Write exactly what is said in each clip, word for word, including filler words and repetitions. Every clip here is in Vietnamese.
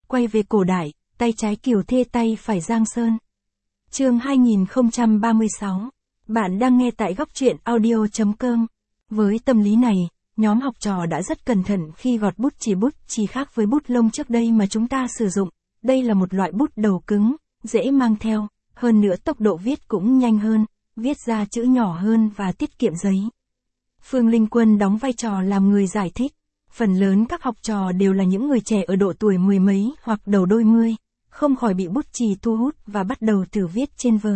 quay về cổ đại, tay trái Kiều Thê tay phải Giang Sơn. Chương hai nghìn không trăm ba mươi sáu. Bạn đang nghe tại góc truyện audio chấm com. Với tâm lý này, nhóm học trò đã rất cẩn thận khi gọt bút chì. Bút chì khác với bút lông trước đây mà chúng ta sử dụng, đây là một loại bút đầu cứng, dễ mang theo, hơn nữa tốc độ viết cũng nhanh hơn, viết ra chữ nhỏ hơn và tiết kiệm giấy. Phương Linh Quân đóng vai trò làm người giải thích. Phần lớn các học trò đều là những người trẻ ở độ tuổi mười mấy hoặc đầu đôi mươi, không khỏi bị bút chì thu hút và bắt đầu thử viết trên vở.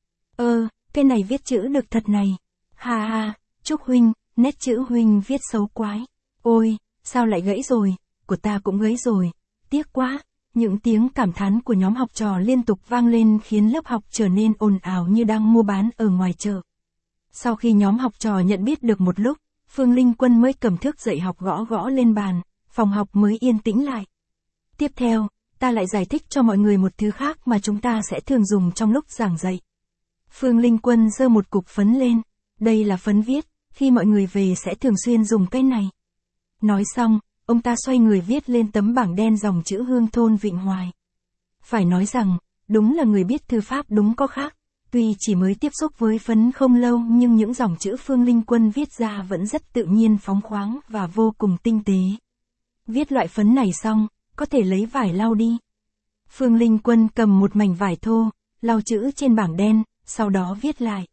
Ơ, cái này viết chữ được thật này. Ha ha, Trúc huynh, nét chữ huynh viết xấu quái. Ôi, sao lại gãy rồi, của ta cũng gãy rồi, tiếc quá. Những tiếng cảm thán của nhóm học trò liên tục vang lên khiến lớp học trở nên ồn ào như đang mua bán ở ngoài chợ. Sau khi nhóm học trò nhận biết được một lúc, Phương Linh Quân mới cầm thước dạy học gõ gõ lên bàn, phòng học mới yên tĩnh lại. Tiếp theo, ta lại giải thích cho mọi người một thứ khác mà chúng ta sẽ thường dùng trong lúc giảng dạy. Phương Linh Quân giơ một cục phấn lên, đây là phấn viết, khi mọi người về sẽ thường xuyên dùng cái này. Nói xong, ông ta xoay người viết lên tấm bảng đen dòng chữ Hương thôn Vịnh Hoài. Phải nói rằng, đúng là người biết thư pháp đúng có khác. Tuy chỉ mới tiếp xúc với phấn không lâu nhưng những dòng chữ Phương Linh Quân viết ra vẫn rất tự nhiên, phóng khoáng và vô cùng tinh tế. Viết loại phấn này xong, có thể lấy vải lau đi. Phương Linh Quân cầm một mảnh vải thô, lau chữ trên bảng đen, sau đó viết lại.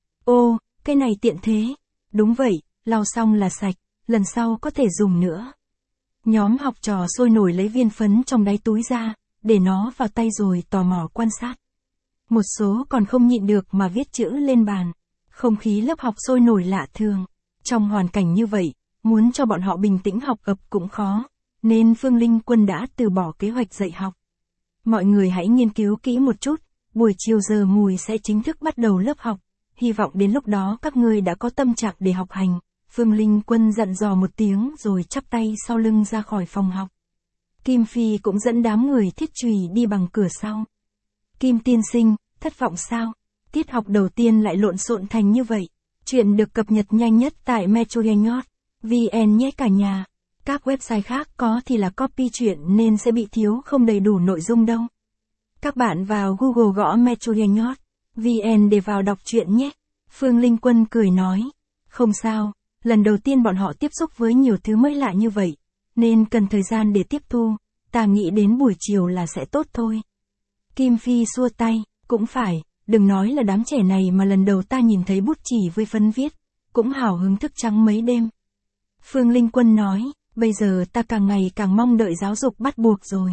Ô, cái này tiện thế. Đúng vậy, lau xong là sạch, lần sau có thể dùng nữa. Nhóm học trò sôi nổi lấy viên phấn trong đáy túi ra, để nó vào tay rồi tò mò quan sát. Một số còn không nhịn được mà viết chữ lên bàn. Không khí lớp học sôi nổi lạ thường. Trong hoàn cảnh như vậy, muốn cho bọn họ bình tĩnh học tập cũng khó, nên Phương Linh Quân đã từ bỏ kế hoạch dạy học. Mọi người hãy nghiên cứu kỹ một chút, buổi chiều giờ mùi sẽ chính thức bắt đầu lớp học. Hy vọng đến lúc đó các ngươi đã có tâm trạng để học hành. Phương Linh Quân dặn dò một tiếng rồi chắp tay sau lưng ra khỏi phòng học. Kim Phi cũng dẫn đám người Thiết Trùy đi bằng cửa sau. Kim tiên sinh, thất vọng sao? Tiết học đầu tiên lại lộn xộn thành như vậy. Chuyện được cập nhật nhanh nhất tại metroyengot chấm vn nhé cả nhà. Các website khác có thì là copy chuyện nên sẽ bị thiếu không đầy đủ nội dung đâu. Các bạn vào Google gõ metroyengot chấm vn để vào đọc chuyện nhé. Phương Linh Quân cười nói. Không sao, lần đầu tiên bọn họ tiếp xúc với nhiều thứ mới lạ như vậy, nên cần thời gian để tiếp thu, ta nghĩ đến buổi chiều là sẽ tốt thôi. Kim Phi xua tay, cũng phải, đừng nói là đám trẻ này mà lần đầu ta nhìn thấy bút chì với phấn viết, cũng hào hứng thức trắng mấy đêm. Phương Linh Quân nói, bây giờ ta càng ngày càng mong đợi giáo dục bắt buộc rồi.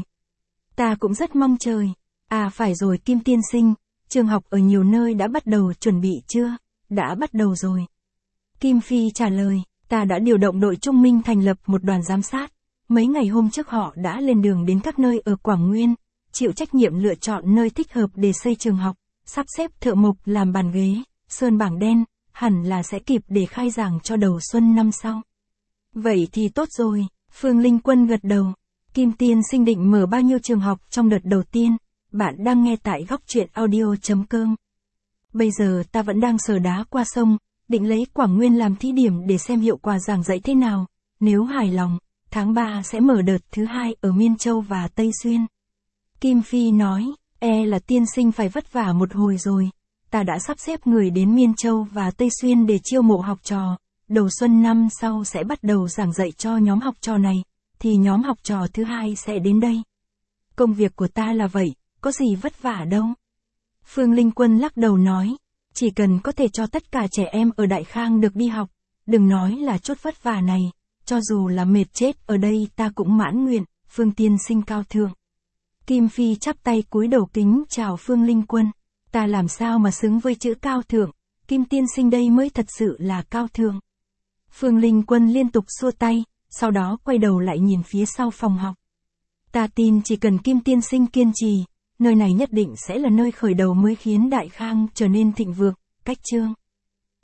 Ta cũng rất mong trời. À phải rồi Kim tiên sinh, trường học ở nhiều nơi đã bắt đầu chuẩn bị chưa? Đã bắt đầu rồi. Kim Phi trả lời, ta đã điều động đội Trung Minh thành lập một đoàn giám sát. Mấy ngày hôm trước họ đã lên đường đến các nơi ở Quảng Nguyên, chịu trách nhiệm lựa chọn nơi thích hợp để xây trường học, sắp xếp thợ mộc làm bàn ghế, sơn bảng đen, hẳn là sẽ kịp để khai giảng cho đầu xuân năm sau. Vậy thì tốt rồi, Phương Linh Quân gật đầu. Kim tiên sinh định mở bao nhiêu trường học trong đợt đầu tiên? Bạn đang nghe tại góc truyện audio chấm com. Bây giờ ta vẫn đang sờ đá qua sông, định lấy Quảng Nguyên làm thí điểm để xem hiệu quả giảng dạy thế nào. Nếu hài lòng, tháng ba sẽ mở đợt thứ hai ở Miên Châu và Tây Xuyên. Kim Phi nói, e là tiên sinh phải vất vả một hồi rồi. Ta đã sắp xếp người đến Miên Châu và Tây Xuyên để chiêu mộ học trò. Đầu xuân năm sau sẽ bắt đầu giảng dạy cho nhóm học trò này, thì nhóm học trò thứ hai sẽ đến đây. Công việc của ta là vậy, có gì vất vả đâu. Phương Linh Quân lắc đầu nói, chỉ cần có thể cho tất cả trẻ em ở Đại Khang được đi học, đừng nói là chút vất vả này, cho dù là mệt chết ở đây ta cũng mãn nguyện. Phương tiên sinh cao thượng. Kim Phi chắp tay cúi đầu kính chào Phương Linh Quân. Ta làm sao mà xứng với chữ cao thượng, Kim tiên sinh đây mới thật sự là cao thượng. Phương Linh Quân liên tục xua tay, sau đó quay đầu lại nhìn phía sau phòng học. Ta tin chỉ cần Kim tiên sinh kiên trì, nơi này nhất định sẽ là nơi khởi đầu mới khiến Đại Khang trở nên thịnh vượng. Cách chương